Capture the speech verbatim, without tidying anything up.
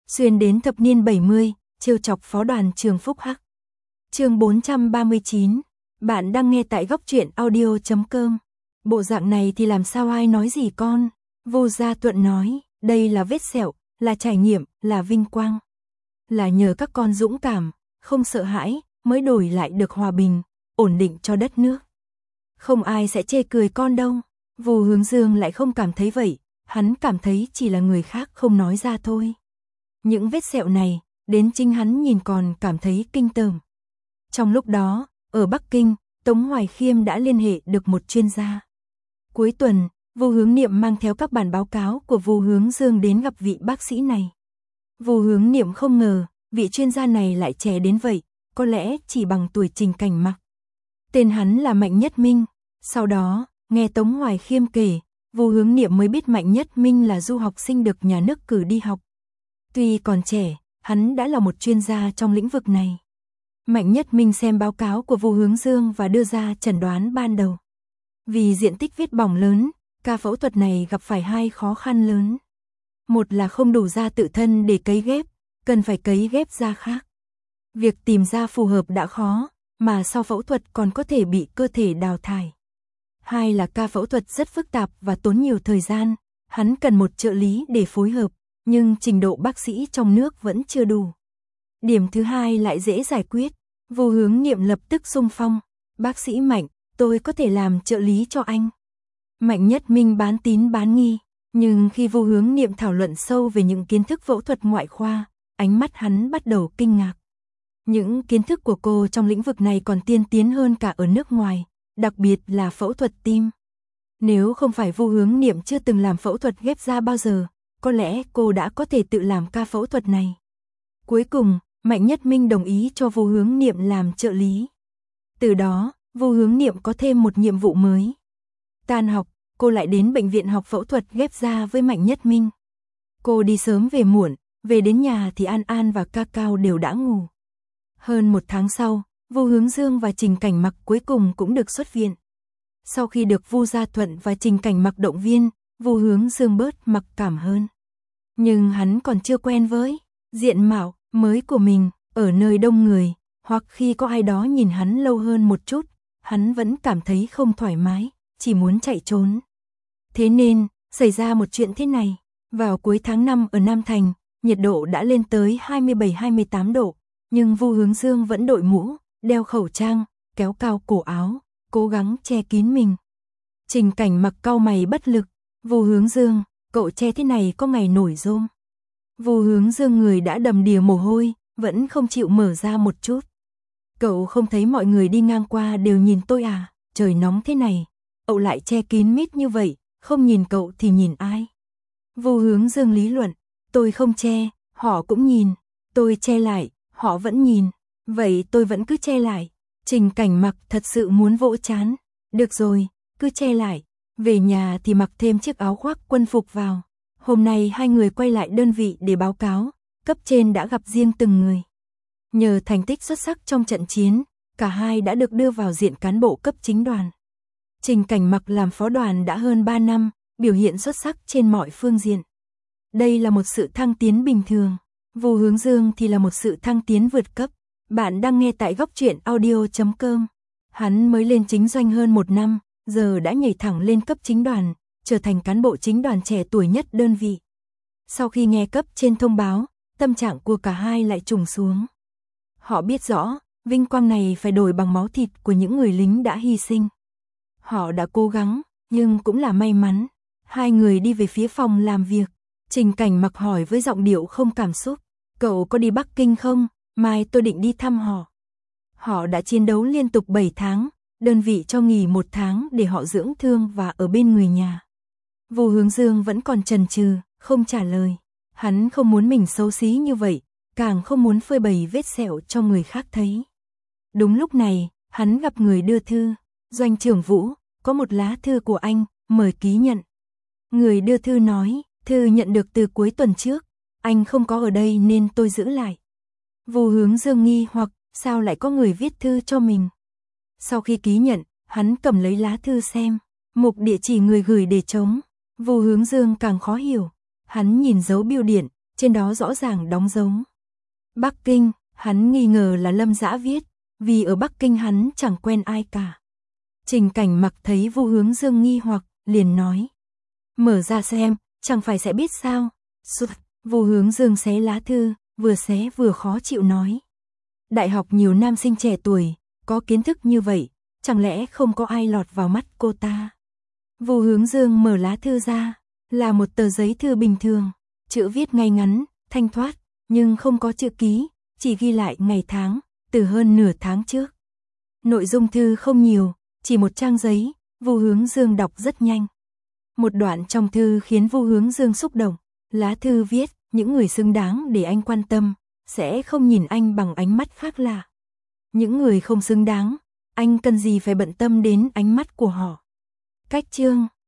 Xuyên đến thập niên bảy mươi, trêu chọc phó đoàn trường Phúc Hắc. Chương bốn trăm ba mươi chín. Bạn đang nghe tại góc truyện audio chấm com. Bộ dạng này thì làm sao ai nói gì con? Vô Gia Tuận nói, đây là vết sẹo, là trải nghiệm, là vinh quang. Là nhờ các con dũng cảm, không sợ hãi, mới đổi lại được hòa bình, ổn định cho đất nước. Không ai sẽ chê cười con đâu. Vô Hướng Dương lại không cảm thấy vậy, hắn cảm thấy chỉ là người khác không nói ra thôi. Những vết sẹo này, đến chính hắn nhìn còn cảm thấy kinh tởm. Trong lúc đó, ở Bắc Kinh, Tống Hoài Khiêm đã liên hệ được một chuyên gia. Cuối tuần, Vô Hướng Niệm mang theo các bản báo cáo của Vô Hướng Dương đến gặp vị bác sĩ này. Vô Hướng Niệm không ngờ, vị chuyên gia này lại trẻ đến vậy, có lẽ chỉ bằng tuổi Trình Cảnh Mặc. Tên hắn là Mạnh Nhất Minh. Sau đó, nghe Tống Hoài Khiêm kể, Vô Hướng Niệm mới biết Mạnh Nhất Minh là du học sinh được nhà nước cử đi học. Tuy còn trẻ, hắn đã là một chuyên gia trong lĩnh vực này. Mạnh Nhất Minh xem báo cáo của Vô Hướng Dương và đưa ra chẩn đoán ban đầu. Vì diện tích vết bỏng lớn, ca phẫu thuật này gặp phải hai khó khăn lớn. Một là không đủ da tự thân để cấy ghép, cần phải cấy ghép da khác. Việc tìm da phù hợp đã khó, mà sau phẫu thuật còn có thể bị cơ thể đào thải. Hai là ca phẫu thuật rất phức tạp và tốn nhiều thời gian, hắn cần một trợ lý để phối hợp, nhưng trình độ bác sĩ trong nước vẫn chưa đủ. Điểm thứ hai lại dễ giải quyết, Vô Hướng Niệm lập tức xung phong, bác sĩ Mạnh, tôi có thể làm trợ lý cho anh. Mạnh Nhất Minh bán tín bán nghi, nhưng khi Vô Hướng Niệm thảo luận sâu về những kiến thức phẫu thuật ngoại khoa, ánh mắt hắn bắt đầu kinh ngạc. Những kiến thức của cô trong lĩnh vực này còn tiên tiến hơn cả ở nước ngoài, đặc biệt là phẫu thuật tim. Nếu không phải Vô Hướng Niệm chưa từng làm phẫu thuật ghép da bao giờ, có lẽ cô đã có thể tự làm ca phẫu thuật này. Cuối cùng, Mạnh Nhất Minh đồng ý cho Vô Hướng Niệm làm trợ lý. Từ đó, Vô Hướng Niệm có thêm một nhiệm vụ mới. Tan học, cô lại đến bệnh viện học phẫu thuật ghép da với Mạnh Nhất Minh. Cô đi sớm về muộn, về đến nhà thì An An và Ca Cao đều đã ngủ. Hơn một tháng sau, Vô Hướng Dương và Trình Cảnh Mặc cuối cùng cũng được xuất viện. Sau khi được Vu Gia Thuận và Trình Cảnh Mặc động viên, Vô Hướng Dương bớt mặc cảm hơn. Nhưng hắn còn chưa quen với diện mạo mới của mình, ở nơi đông người, hoặc khi có ai đó nhìn hắn lâu hơn một chút, hắn vẫn cảm thấy không thoải mái, chỉ muốn chạy trốn. Thế nên, xảy ra một chuyện thế này, vào cuối tháng năm ở Nam Thành, nhiệt độ đã lên tới hai mươi bảy hai mươi tám độ, nhưng Vô Hướng Dương vẫn đội mũ, đeo khẩu trang, kéo cao cổ áo, cố gắng che kín mình. Trình Cảnh Mặc cau mày bất lực, Vô Hướng Dương, cậu che thế này có ngày nổi rôm. Vô Hướng Dương người đã đầm đìa mồ hôi, vẫn không chịu mở ra một chút. Cậu không thấy mọi người đi ngang qua đều nhìn tôi à, trời nóng thế này, cậu lại che kín mít như vậy, không nhìn cậu thì nhìn ai? Vô Hướng Dương lý luận, tôi không che, họ cũng nhìn, tôi che lại, họ vẫn nhìn, vậy tôi vẫn cứ che lại. Trình Cảnh Mặc thật sự muốn vỗ chán, được rồi, cứ che lại, về nhà thì mặc thêm chiếc áo khoác quân phục vào. Hôm nay hai người quay lại đơn vị để báo cáo, cấp trên đã gặp riêng từng người. Nhờ thành tích xuất sắc trong trận chiến, cả hai đã được đưa vào diện cán bộ cấp chính đoàn. Trình Cảnh Mặc làm phó đoàn đã hơn ba năm, biểu hiện xuất sắc trên mọi phương diện. Đây là một sự thăng tiến bình thường, Vô Hướng Dương thì là một sự thăng tiến vượt cấp. Bạn đang nghe tại góc truyện audio chấm com. Hắn mới lên chính doanh hơn một năm, giờ đã nhảy thẳng lên cấp chính đoàn, trở thành cán bộ chính đoàn trẻ tuổi nhất đơn vị. Sau khi nghe cấp trên thông báo, tâm trạng của cả hai lại trùng xuống. Họ biết rõ, vinh quang này phải đổi bằng máu thịt của những người lính đã hy sinh. Họ đã cố gắng, nhưng cũng là may mắn. Hai người đi về phía phòng làm việc. Trình Cảnh Mặc hỏi với giọng điệu không cảm xúc, cậu có đi Bắc Kinh không? Mai tôi định đi thăm họ. Họ đã chiến đấu liên tục bảy tháng, đơn vị cho nghỉ một tháng để họ dưỡng thương và ở bên người nhà. Vô Hướng Dương vẫn còn chần chừ, không trả lời. Hắn không muốn mình xấu xí như vậy, càng không muốn phơi bày vết sẹo cho người khác thấy. Đúng lúc này, hắn gặp người đưa thư. Doanh trưởng Vũ, có một lá thư của anh, mời ký nhận. Người đưa thư nói, thư nhận được từ cuối tuần trước, anh không có ở đây nên tôi giữ lại. Vô Hướng Dương nghi hoặc, sao lại có người viết thư cho mình? Sau khi ký nhận, hắn cầm lấy lá thư xem, mục địa chỉ người gửi để trống. Vô Hướng Dương càng khó hiểu, hắn nhìn dấu bưu điện, trên đó rõ ràng đóng dấu Bắc Kinh. Hắn nghi ngờ là Lâm Dã viết, vì ở Bắc Kinh hắn chẳng quen ai cả. Trình Cảnh Mặc thấy Vu Hướng Dương nghi hoặc, liền nói: "Mở ra xem, chẳng phải sẽ biết sao?" Sụt, Vu Hướng Dương xé lá thư, vừa xé vừa khó chịu nói: "Đại học nhiều nam sinh trẻ tuổi, có kiến thức như vậy, chẳng lẽ không có ai lọt vào mắt cô ta?" Vu Hướng Dương mở lá thư ra, là một tờ giấy thư bình thường, chữ viết ngay ngắn, thanh thoát, nhưng không có chữ ký, chỉ ghi lại ngày tháng, từ hơn nửa tháng trước. Nội dung thư không nhiều, chỉ một trang giấy, Vu Hướng Dương đọc rất nhanh. Một đoạn trong thư khiến Vu Hướng Dương xúc động, lá thư viết, những người xứng đáng để anh quan tâm, sẽ không nhìn anh bằng ánh mắt khác lạ. Những người không xứng đáng, anh cần gì phải bận tâm đến ánh mắt của họ. Cách chương